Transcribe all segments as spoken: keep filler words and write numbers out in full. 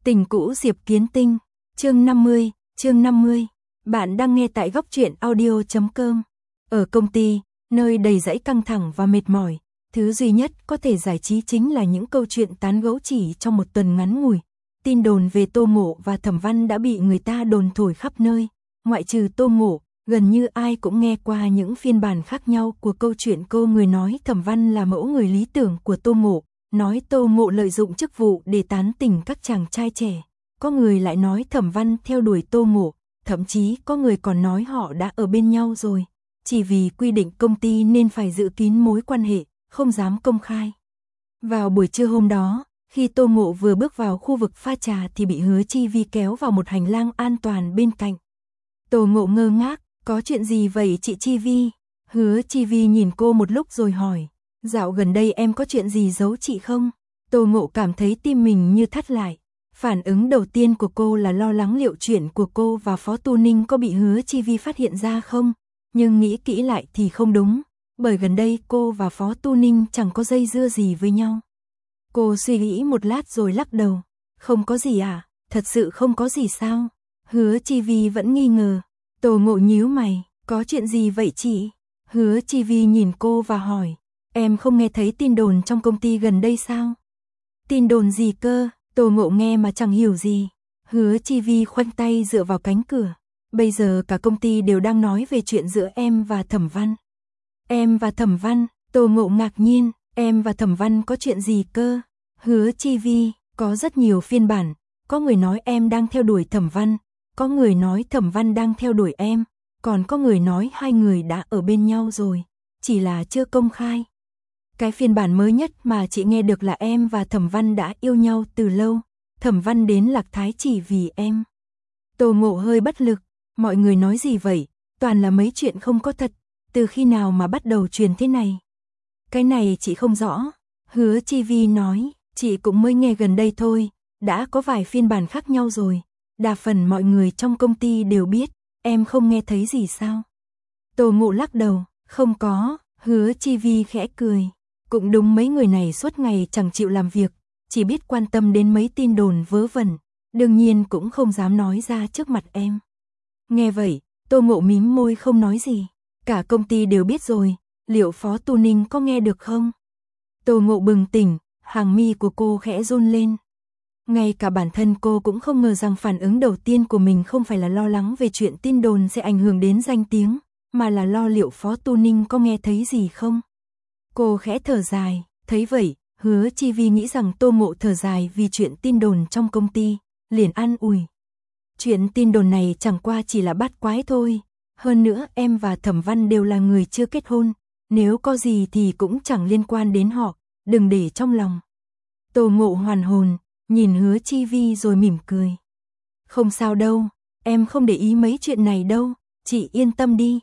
Tình cũ Diệp Kiến Tinh, chương năm mươi, chương năm mươi. Bạn đang nghe tại góc truyện audio chấm com. Ở công ty, nơi đầy dẫy căng thẳng và mệt mỏi, thứ duy nhất có thể giải trí chính là những câu chuyện tán gẫu chỉ trong một tuần ngắn ngủi. Tin đồn về Tô Ngộ và Thẩm Văn đã bị người ta đồn thổi khắp nơi, ngoại trừ Tô Ngộ, gần như ai cũng nghe qua những phiên bản khác nhau của câu chuyện. Cô người nói Thẩm Văn là mẫu người lý tưởng của Tô Ngộ, nói Tô Ngộ lợi dụng chức vụ để tán tỉnh các chàng trai trẻ. Có người lại nói Thẩm Văn theo đuổi Tô Ngộ, thậm chí có người còn nói họ đã ở bên nhau rồi, chỉ vì quy định công ty nên phải giữ kín mối quan hệ, không dám công khai. Vào buổi trưa hôm đó, khi Tô Ngộ vừa bước vào khu vực pha trà thì bị Hứa Chi Vi kéo vào một hành lang an toàn bên cạnh. Tô Ngộ ngơ ngác, có chuyện gì vậy chị Chi Vi? Hứa Chi Vi nhìn cô một lúc rồi hỏi, dạo gần đây em có chuyện gì giấu chị không? Tô Ngộ cảm thấy tim mình như thắt lại. Phản ứng đầu tiên của cô là lo lắng liệu chuyện của cô và Phó Tu Ninh có bị Hứa Chi Vi phát hiện ra không? Nhưng nghĩ kỹ lại thì không đúng, bởi gần đây cô và Phó Tu Ninh chẳng có dây dưa gì với nhau. Cô suy nghĩ một lát rồi lắc đầu, không có gì à, thật sự không có gì sao? Hứa Chi Vi vẫn nghi ngờ. Tô Ngộ nhíu mày, có chuyện gì vậy chị? Hứa Chi Vi nhìn cô và hỏi, em không nghe thấy tin đồn trong công ty gần đây sao? Tin đồn gì cơ? Tô Ngộ nghe mà chẳng hiểu gì. Hứa Chi Vi khoanh tay dựa vào cánh cửa. Bây giờ cả công ty đều đang nói về chuyện giữa em và Thẩm Văn. Em và Thẩm Văn? Tô Ngộ ngạc nhiên, em và Thẩm Văn có chuyện gì cơ? Hứa Chi Vi, có rất nhiều phiên bản, có người nói em đang theo đuổi Thẩm Văn, có người nói Thẩm Văn đang theo đuổi em, còn có người nói hai người đã ở bên nhau rồi, chỉ là chưa công khai. Cái phiên bản mới nhất mà chị nghe được là em và Thẩm Văn đã yêu nhau từ lâu, Thẩm Văn đến Lạc Thái chỉ vì em. Tô Ngộ hơi bất lực, mọi người nói gì vậy, toàn là mấy chuyện không có thật, từ khi nào mà bắt đầu truyền thế này? Cái này chị không rõ. Hứa Chi Vi nói, chị cũng mới nghe gần đây thôi, đã có vài phiên bản khác nhau rồi, đa phần mọi người trong công ty đều biết, em không nghe thấy gì sao? Tô Ngộ lắc đầu, không có. Hứa Chi Vi khẽ cười, cũng đúng, mấy người này suốt ngày chẳng chịu làm việc, chỉ biết quan tâm đến mấy tin đồn vớ vẩn, đương nhiên cũng không dám nói ra trước mặt em. Nghe vậy, Tô Ngộ mím môi không nói gì, cả công ty đều biết rồi, liệu Phó Tu Ninh có nghe được không? Tô Ngộ bừng tỉnh, hàng mi của cô khẽ run lên. Ngay cả bản thân cô cũng không ngờ rằng phản ứng đầu tiên của mình không phải là lo lắng về chuyện tin đồn sẽ ảnh hưởng đến danh tiếng, mà là lo liệu Phó Tu Ninh có nghe thấy gì không. Cô khẽ thở dài, thấy vậy, Hứa Chi Vi nghĩ rằng Tô Ngộ thở dài vì chuyện tin đồn trong công ty, liền an ủi. Chuyện tin đồn này chẳng qua chỉ là bát quái thôi, hơn nữa em và Thẩm Văn đều là người chưa kết hôn, nếu có gì thì cũng chẳng liên quan đến họ, đừng để trong lòng. Tô Ngộ hoàn hồn, nhìn Hứa Chi Vi rồi mỉm cười. Không sao đâu, em không để ý mấy chuyện này đâu, chị yên tâm đi.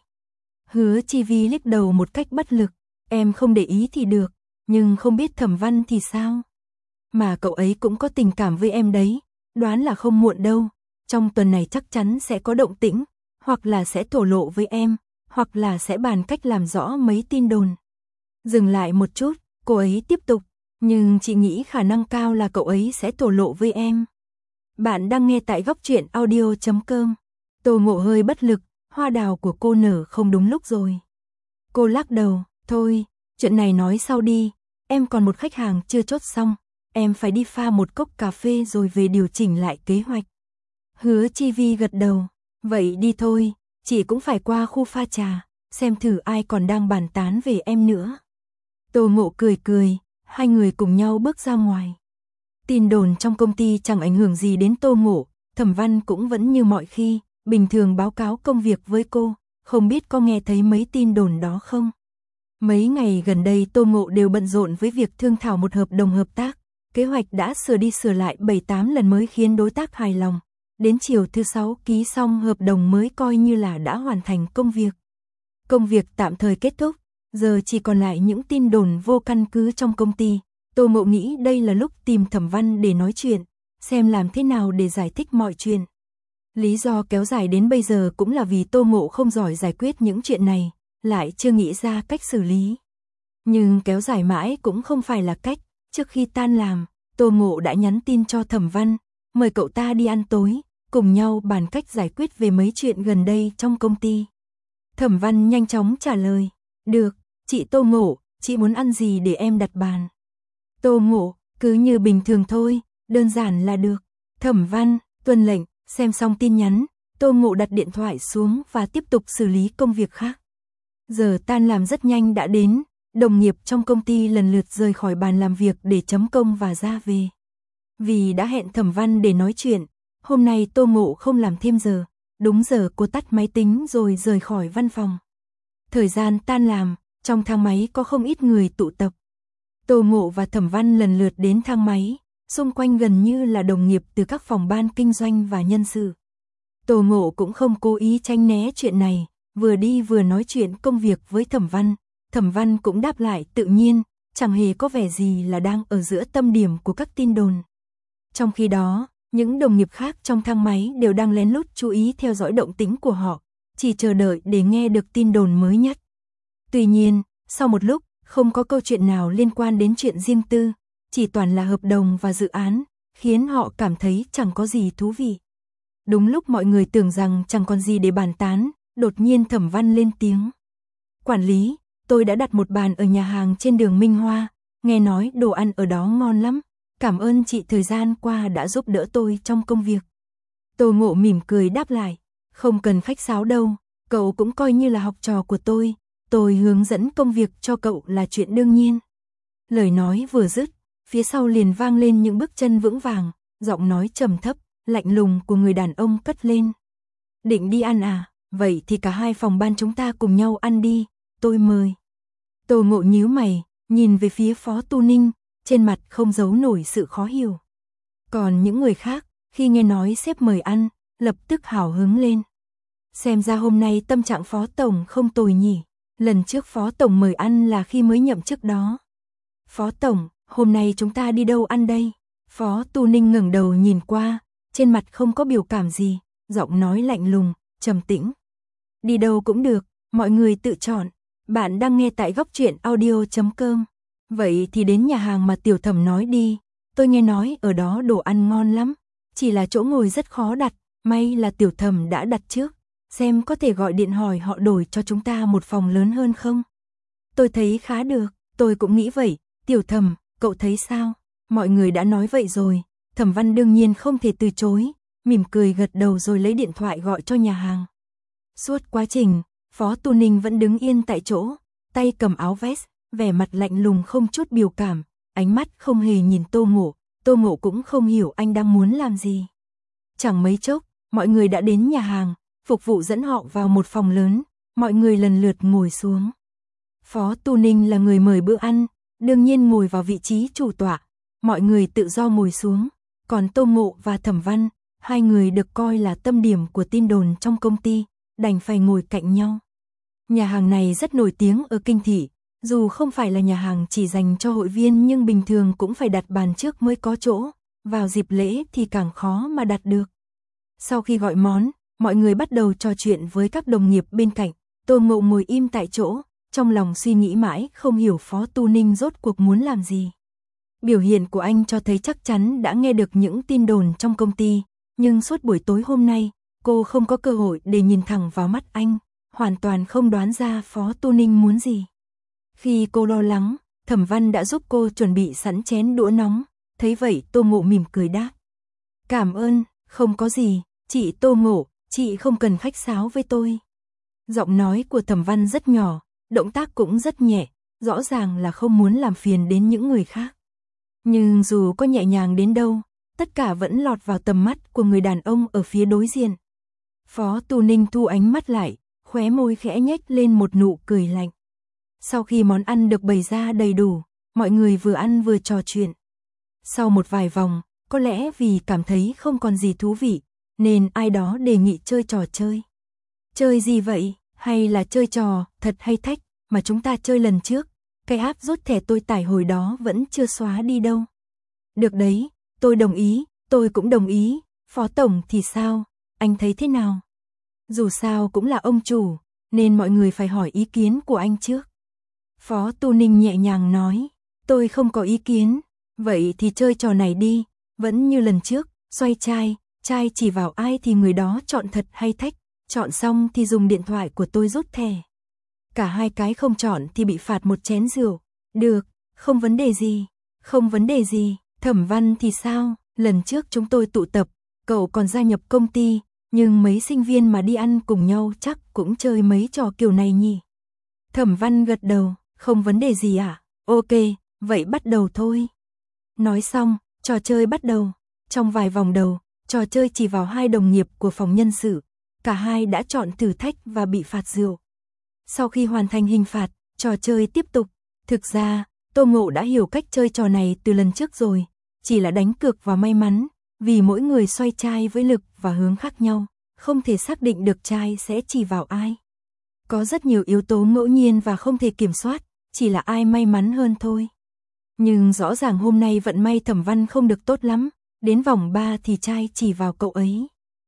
Hứa Chi Vi liếc đầu một cách bất lực, em không để ý thì được, nhưng không biết Thẩm Văn thì sao? Mà cậu ấy cũng có tình cảm với em đấy, đoán là không muộn đâu, trong tuần này chắc chắn sẽ có động tĩnh, hoặc là sẽ thổ lộ với em, hoặc là sẽ bàn cách làm rõ mấy tin đồn. Dừng lại một chút, cô ấy tiếp tục, nhưng chị nghĩ khả năng cao là cậu ấy sẽ thổ lộ với em. Bạn đang nghe tại góc truyện audio chấm com. Tô Ngộ hơi bất lực, hoa đào của cô nở không đúng lúc rồi. Cô lắc đầu, thôi, chuyện này nói sau đi, em còn một khách hàng chưa chốt xong, em phải đi pha một cốc cà phê rồi về điều chỉnh lại kế hoạch. Hứa Chi Vi gật đầu, vậy đi thôi, chị cũng phải qua khu pha trà, xem thử ai còn đang bàn tán về em nữa. Tô Ngộ cười cười, hai người cùng nhau bước ra ngoài. Tin đồn trong công ty chẳng ảnh hưởng gì đến Tô Ngộ, Thẩm Văn cũng vẫn như mọi khi, bình thường báo cáo công việc với cô, không biết có nghe thấy mấy tin đồn đó không? Mấy ngày gần đây Tô Ngộ đều bận rộn với việc thương thảo một hợp đồng hợp tác, kế hoạch đã sửa đi sửa lại bảy tám lần mới khiến đối tác hài lòng. Đến chiều thứ sáu ký xong hợp đồng mới coi như là đã hoàn thành công việc. Công việc tạm thời kết thúc, giờ chỉ còn lại những tin đồn vô căn cứ trong công ty. Tô Ngộ nghĩ đây là lúc tìm Thẩm Văn để nói chuyện, xem làm thế nào để giải thích mọi chuyện. Lý do kéo dài đến bây giờ cũng là vì Tô Ngộ không giỏi giải quyết những chuyện này, lại chưa nghĩ ra cách xử lý. Nhưng kéo dài mãi cũng không phải là cách, trước khi tan làm, Tô Ngộ đã nhắn tin cho Thẩm Văn, mời cậu ta đi ăn tối, cùng nhau bàn cách giải quyết về mấy chuyện gần đây trong công ty. Thẩm Văn nhanh chóng trả lời, được, chị Tô Ngộ, chị muốn ăn gì để em đặt bàn. Tô Ngộ, cứ như bình thường thôi, đơn giản là được. Thẩm Văn, tuân lệnh, xem xong tin nhắn, Tô Ngộ đặt điện thoại xuống và tiếp tục xử lý công việc khác. Giờ tan làm rất nhanh đã đến, đồng nghiệp trong công ty lần lượt rời khỏi bàn làm việc để chấm công và ra về. Vì đã hẹn Thẩm Văn để nói chuyện, hôm nay Tô Ngộ không làm thêm giờ, đúng giờ cô tắt máy tính rồi rời khỏi văn phòng. Thời gian tan làm, trong thang máy có không ít người tụ tập. Tô Ngộ và Thẩm Văn lần lượt đến thang máy, xung quanh gần như là đồng nghiệp từ các phòng ban kinh doanh và nhân sự. Tô Ngộ cũng không cố ý tránh né chuyện này, vừa đi vừa nói chuyện công việc với Thẩm Văn. Thẩm Văn cũng đáp lại tự nhiên, chẳng hề có vẻ gì là đang ở giữa tâm điểm của các tin đồn. Trong khi đó, những đồng nghiệp khác trong thang máy đều đang lén lút chú ý theo dõi động tĩnh của họ, chỉ chờ đợi để nghe được tin đồn mới nhất. Tuy nhiên, sau một lúc, không có câu chuyện nào liên quan đến chuyện riêng tư, chỉ toàn là hợp đồng và dự án, khiến họ cảm thấy chẳng có gì thú vị. Đúng lúc mọi người tưởng rằng chẳng còn gì để bàn tán, đột nhiên Thẩm Văn lên tiếng. Quản lý, tôi đã đặt một bàn ở nhà hàng trên đường Minh Hoa, nghe nói đồ ăn ở đó ngon lắm, cảm ơn chị thời gian qua đã giúp đỡ tôi trong công việc. Tô Ngộ mỉm cười đáp lại, không cần khách sáo đâu, cậu cũng coi như là học trò của tôi, tôi hướng dẫn công việc cho cậu là chuyện đương nhiên. Lời nói vừa dứt, phía sau liền vang lên những bước chân vững vàng, giọng nói trầm thấp, lạnh lùng của người đàn ông cất lên. Định đi ăn à, vậy thì cả hai phòng ban chúng ta cùng nhau ăn đi, tôi mời. Tô Ngộ nhíu mày, nhìn về phía Phó Tu Ninh, trên mặt không giấu nổi sự khó hiểu. Còn những người khác, khi nghe nói sếp mời ăn, lập tức hào hứng lên. Xem ra hôm nay tâm trạng Phó Tổng không tồi nhỉ, lần trước Phó Tổng mời ăn là khi mới nhậm chức đó. Phó Tổng, hôm nay chúng ta đi đâu ăn đây? Phó Tu Ninh ngẩng đầu nhìn qua, trên mặt không có biểu cảm gì, giọng nói lạnh lùng, trầm tĩnh. Đi đâu cũng được, mọi người tự chọn. Bạn đang nghe tại góc truyện audio chấm com. Vậy thì đến nhà hàng mà Tiểu Thẩm nói đi, tôi nghe nói ở đó đồ ăn ngon lắm, chỉ là chỗ ngồi rất khó đặt, may là Tiểu Thẩm đã đặt trước, xem có thể gọi điện hỏi họ đổi cho chúng ta một phòng lớn hơn không? Tôi thấy khá được, tôi cũng nghĩ vậy, Tiểu Thẩm, cậu thấy sao? Mọi người đã nói vậy rồi, Thẩm Văn đương nhiên không thể từ chối, mỉm cười gật đầu rồi lấy điện thoại gọi cho nhà hàng. Suốt quá trình, Phó Tu Ninh vẫn đứng yên tại chỗ, tay cầm áo vest, vẻ mặt lạnh lùng không chút biểu cảm, ánh mắt không hề nhìn Tô Ngộ, Tô Ngộ cũng không hiểu anh đang muốn làm gì. Chẳng mấy chốc, mọi người đã đến nhà hàng, phục vụ dẫn họ vào một phòng lớn, mọi người lần lượt ngồi xuống. Phó Tu Ninh là người mời bữa ăn, đương nhiên ngồi vào vị trí chủ tọa, mọi người tự do ngồi xuống, còn Tô Ngộ và Thẩm Văn, hai người được coi là tâm điểm của tin đồn trong công ty, đành phải ngồi cạnh nhau. Nhà hàng này rất nổi tiếng ở Kinh Thị, dù không phải là nhà hàng chỉ dành cho hội viên nhưng bình thường cũng phải đặt bàn trước mới có chỗ, vào dịp lễ thì càng khó mà đặt được. Sau khi gọi món, mọi người bắt đầu trò chuyện với các đồng nghiệp bên cạnh, Tô Ngộ ngồi im tại chỗ, trong lòng suy nghĩ mãi không hiểu Phó Tu Ninh rốt cuộc muốn làm gì. Biểu hiện của anh cho thấy chắc chắn đã nghe được những tin đồn trong công ty, nhưng suốt buổi tối hôm nay, cô không có cơ hội để nhìn thẳng vào mắt anh, hoàn toàn không đoán ra Phó Tu Ninh muốn gì. Khi cô lo lắng, Thẩm Văn đã giúp cô chuẩn bị sẵn chén đũa nóng, thấy vậy Tô Ngộ mỉm cười đáp. Cảm ơn, không có gì, chị Tô Ngộ, chị không cần khách sáo với tôi. Giọng nói của Thẩm Văn rất nhỏ, động tác cũng rất nhẹ, rõ ràng là không muốn làm phiền đến những người khác. Nhưng dù có nhẹ nhàng đến đâu, tất cả vẫn lọt vào tầm mắt của người đàn ông ở phía đối diện. Phó Tu Ninh thu ánh mắt lại, khóe môi khẽ nhếch lên một nụ cười lạnh. Sau khi món ăn được bày ra đầy đủ, mọi người vừa ăn vừa trò chuyện. Sau một vài vòng, có lẽ vì cảm thấy không còn gì thú vị, nên ai đó đề nghị chơi trò chơi. Chơi gì vậy? Hay là chơi trò thật hay thách mà chúng ta chơi lần trước? Cái app rút thẻ tôi tải hồi đó vẫn chưa xóa đi đâu. Được đấy, tôi đồng ý, tôi cũng đồng ý. Phó Tổng thì sao? Anh thấy thế nào? Dù sao cũng là ông chủ, nên mọi người phải hỏi ý kiến của anh trước. Phó Tu Ninh nhẹ nhàng nói, tôi không có ý kiến, vậy thì chơi trò này đi, vẫn như lần trước, Xoay chai, chai chỉ vào ai thì người đó chọn thật hay thách, chọn xong thì dùng điện thoại của tôi rút thẻ. Cả hai cái không chọn thì bị phạt một chén rượu. Được, không vấn đề gì, không vấn đề gì. Thẩm Văn thì sao? Lần trước chúng tôi tụ tập, cậu còn gia nhập công ty, nhưng mấy sinh viên mà đi ăn cùng nhau chắc cũng chơi mấy trò kiểu này nhỉ? Thẩm Văn gật đầu, không vấn đề gì à? Ok, vậy bắt đầu thôi. Nói xong, trò chơi bắt đầu. Trong vài vòng đầu, trò chơi chỉ vào hai đồng nghiệp của phòng nhân sự. Cả hai đã chọn thử thách và bị phạt rượu. Sau khi hoàn thành hình phạt, trò chơi tiếp tục. Thực ra, Tô Ngộ đã hiểu cách chơi trò này từ lần trước rồi. Chỉ là đánh cược và may mắn, vì mỗi người xoay chai với lực và hướng khác nhau, không thể xác định được chai sẽ chỉ vào ai. Có rất nhiều yếu tố ngẫu nhiên và không thể kiểm soát, chỉ là ai may mắn hơn thôi. Nhưng rõ ràng hôm nay vận may Thẩm Văn không được tốt lắm, đến vòng ba thì chai chỉ vào cậu ấy.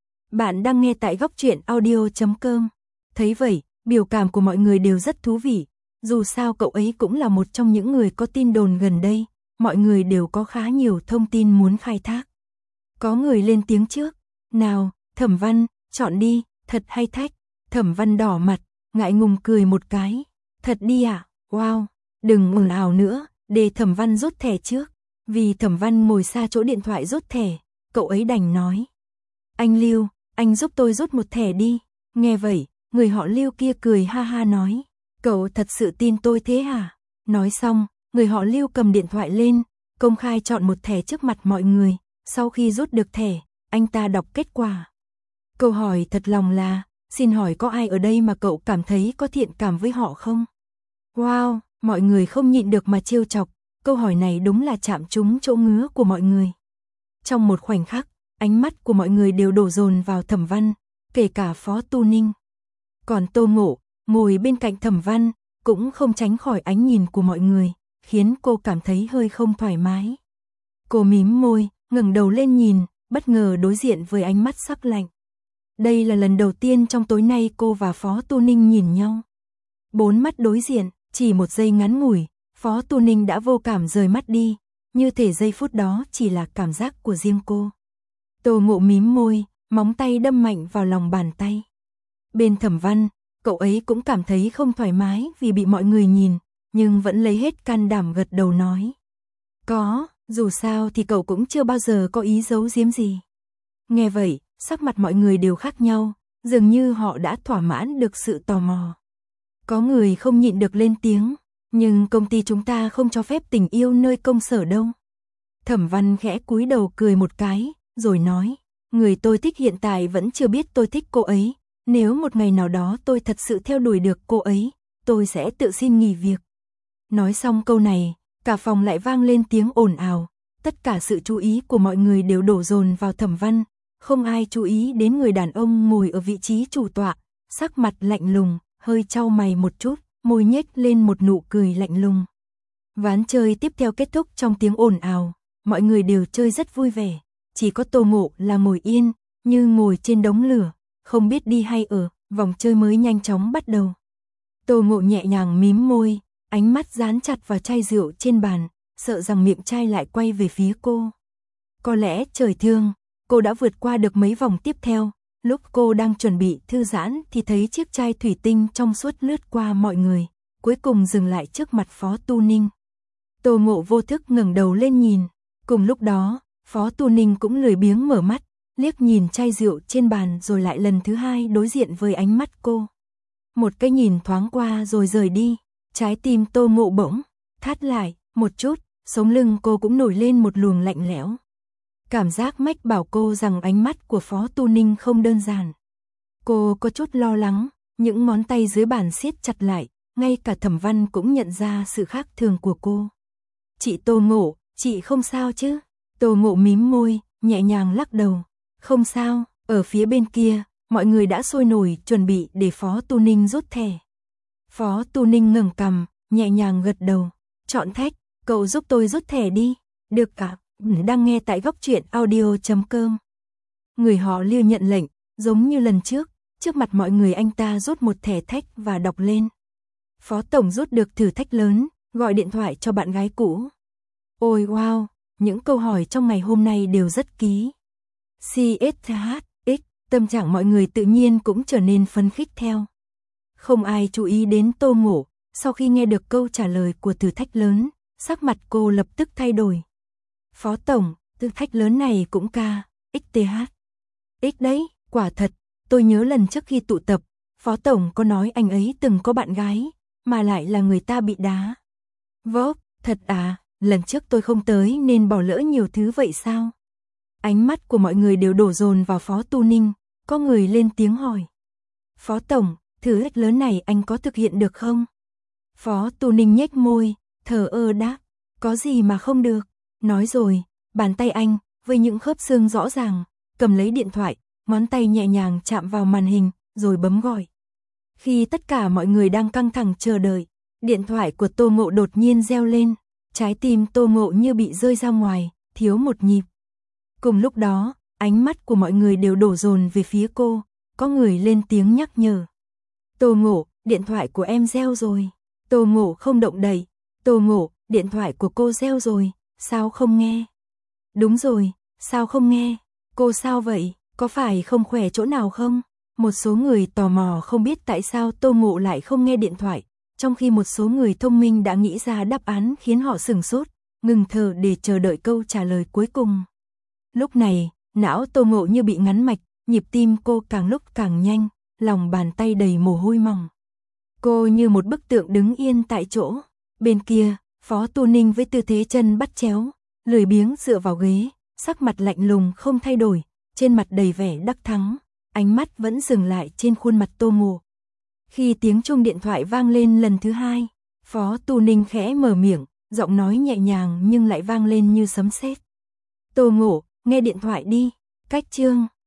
Bạn đang nghe tại góc truyện audio chấm com. Thấy vậy, biểu cảm của mọi người đều rất thú vị, dù sao cậu ấy cũng là một trong những người có tin đồn gần đây, mọi người đều có khá nhiều thông tin muốn khai thác. Có người lên tiếng trước, nào, Thẩm Văn, chọn đi, thật hay thách. Thẩm Văn đỏ mặt, ngại ngùng cười một cái, thật đi ạ, à? Wow, đừng ồn ào nữa, để Thẩm Văn rút thẻ trước. Vì Thẩm Văn ngồi xa chỗ điện thoại rút thẻ, cậu ấy đành nói. Anh Lưu, anh giúp tôi rút một thẻ đi. Nghe vậy, người họ Lưu kia cười ha ha nói, cậu thật sự tin tôi thế hả? Nói xong, người họ Lưu cầm điện thoại lên, công khai chọn một thẻ trước mặt mọi người. Sau khi rút được thẻ, anh ta đọc kết quả. Câu hỏi thật lòng là, xin hỏi có ai ở đây mà cậu cảm thấy có thiện cảm với họ không? Wow, mọi người không nhịn được mà trêu chọc, câu hỏi này đúng là chạm trúng chỗ ngứa của mọi người. Trong một khoảnh khắc, ánh mắt của mọi người đều đổ dồn vào Thẩm Văn, kể cả Phó Tu Ninh. Còn Tô Ngộ, ngồi bên cạnh Thẩm Văn, cũng không tránh khỏi ánh nhìn của mọi người, khiến cô cảm thấy hơi không thoải mái. Cô mím môi, ngẩng đầu lên nhìn, bất ngờ đối diện với ánh mắt sắc lạnh. Đây là lần đầu tiên trong tối nay cô và Phó Tu Ninh nhìn nhau. Bốn mắt đối diện, chỉ một giây ngắn ngủi, Phó Tu Ninh đã vô cảm rời mắt đi, như thể giây phút đó chỉ là cảm giác của riêng cô. Tô Ngộ mím môi, móng tay đâm mạnh vào lòng bàn tay. Bên Thẩm Văn, cậu ấy cũng cảm thấy không thoải mái vì bị mọi người nhìn, nhưng vẫn lấy hết can đảm gật đầu nói. Có, dù sao thì cậu cũng chưa bao giờ có ý giấu giếm gì. Nghe vậy, sắc mặt mọi người đều khác nhau, dường như họ đã thỏa mãn được sự tò mò. Có người không nhịn được lên tiếng, nhưng công ty chúng ta không cho phép tình yêu nơi công sở đâu. Thẩm Văn khẽ cúi đầu cười một cái, rồi nói, người tôi thích hiện tại vẫn chưa biết tôi thích cô ấy, nếu một ngày nào đó tôi thật sự theo đuổi được cô ấy, tôi sẽ tự xin nghỉ việc. Nói xong câu này, cả phòng lại vang lên tiếng ồn ào, tất cả sự chú ý của mọi người đều đổ dồn vào Thẩm Văn, không ai chú ý đến người đàn ông ngồi ở vị trí chủ tọa, sắc mặt lạnh lùng, hơi chau mày một chút, môi nhếch lên một nụ cười lạnh lùng. Ván chơi tiếp theo kết thúc trong tiếng ồn ào, mọi người đều chơi rất vui vẻ, chỉ có Tô Ngộ là ngồi yên, như ngồi trên đống lửa, không biết đi hay ở, vòng chơi mới nhanh chóng bắt đầu. Tô Ngộ nhẹ nhàng mím môi, ánh mắt dán chặt vào chai rượu trên bàn, sợ rằng miệng chai lại quay về phía cô. Có lẽ trời thương, cô đã vượt qua được mấy vòng tiếp theo, lúc cô đang chuẩn bị thư giãn thì thấy chiếc chai thủy tinh trong suốt lướt qua mọi người, cuối cùng dừng lại trước mặt Phó Tu Ninh. Tô Ngộ vô thức ngẩng đầu lên nhìn, cùng lúc đó, Phó Tu Ninh cũng lười biếng mở mắt, liếc nhìn chai rượu trên bàn rồi lại lần thứ hai đối diện với ánh mắt cô. Một cái nhìn thoáng qua rồi rời đi, trái tim Tô Ngộ bỗng thắt lại một chút, sống lưng cô cũng nổi lên một luồng lạnh lẽo. Cảm giác mách bảo cô rằng ánh mắt của Phó Tu Ninh không đơn giản. Cô có chút lo lắng, những ngón tay dưới bàn siết chặt lại, ngay cả Thẩm Văn cũng nhận ra sự khác thường của cô. Chị Tô Ngộ, chị không sao chứ? Tô Ngộ mím môi, nhẹ nhàng lắc đầu. Không sao, ở phía bên kia, mọi người đã sôi nổi chuẩn bị để Phó Tu Ninh rút thẻ. Phó Tu Ninh ngẩng cằm, nhẹ nhàng gật đầu. Chọn thách, cậu giúp tôi rút thẻ đi. Được cả, đang nghe tại góc truyện audio chấm com. Người họ Lưu nhận lệnh, giống như lần trước, trước mặt mọi người anh ta rút một thẻ thách và đọc lên. Phó Tổng rút được thử thách lớn, gọi điện thoại cho bạn gái cũ. Ôi wow, những câu hỏi trong ngày hôm nay đều rất ký. xê ét hát ích, tâm trạng mọi người tự nhiên cũng trở nên phấn khích theo. Không ai chú ý đến Tô Ngộ, sau khi nghe được câu trả lời của thử thách lớn, sắc mặt cô lập tức thay đổi. Phó tổng, thử thách lớn này cũng ca, ích tê hát. Ích đấy, quả thật, tôi nhớ lần trước khi tụ tập, Phó tổng có nói anh ấy từng có bạn gái, mà lại là người ta bị đá. Vốc, thật à, lần trước tôi không tới nên bỏ lỡ nhiều thứ vậy sao? Ánh mắt của mọi người đều đổ dồn vào Phó Tu Ninh, có người lên tiếng hỏi. Phó tổng, thử thách lớn này anh có thực hiện được không? Phó Tu Ninh nhếch môi, thờ ơ đáp, có gì mà không được. Nói rồi, bàn tay anh, với những khớp xương rõ ràng, cầm lấy điện thoại, ngón tay nhẹ nhàng chạm vào màn hình, rồi bấm gọi. Khi tất cả mọi người đang căng thẳng chờ đợi, điện thoại của Tô Ngộ đột nhiên reo lên, trái tim Tô Ngộ như bị rơi ra ngoài, thiếu một nhịp. Cùng lúc đó, ánh mắt của mọi người đều đổ dồn về phía cô, có người lên tiếng nhắc nhở. Tô Ngộ, điện thoại của em reo rồi. Tô Ngộ không động đậy. Tô Ngộ, điện thoại của cô reo rồi, sao không nghe? Đúng rồi, sao không nghe? Cô sao vậy, có phải không khỏe chỗ nào không? Một số người tò mò không biết tại sao Tô Ngộ lại không nghe điện thoại, trong khi một số người thông minh đã nghĩ ra đáp án khiến họ sửng sốt, ngừng thở để chờ đợi câu trả lời cuối cùng. Lúc này, não Tô Ngộ như bị ngắn mạch, nhịp tim cô càng lúc càng nhanh, lòng bàn tay đầy mồ hôi mỏng. Cô như một bức tượng đứng yên tại chỗ. Bên kia, Phó Tu Ninh với tư thế chân bắt chéo, lười biếng dựa vào ghế, sắc mặt lạnh lùng không thay đổi, trên mặt đầy vẻ đắc thắng, ánh mắt vẫn dừng lại trên khuôn mặt Tô Ngộ. Khi tiếng chuông điện thoại vang lên lần thứ hai, Phó Tu Ninh khẽ mở miệng, giọng nói nhẹ nhàng nhưng lại vang lên như sấm sét. Tô Ngộ, nghe điện thoại đi, cách chương.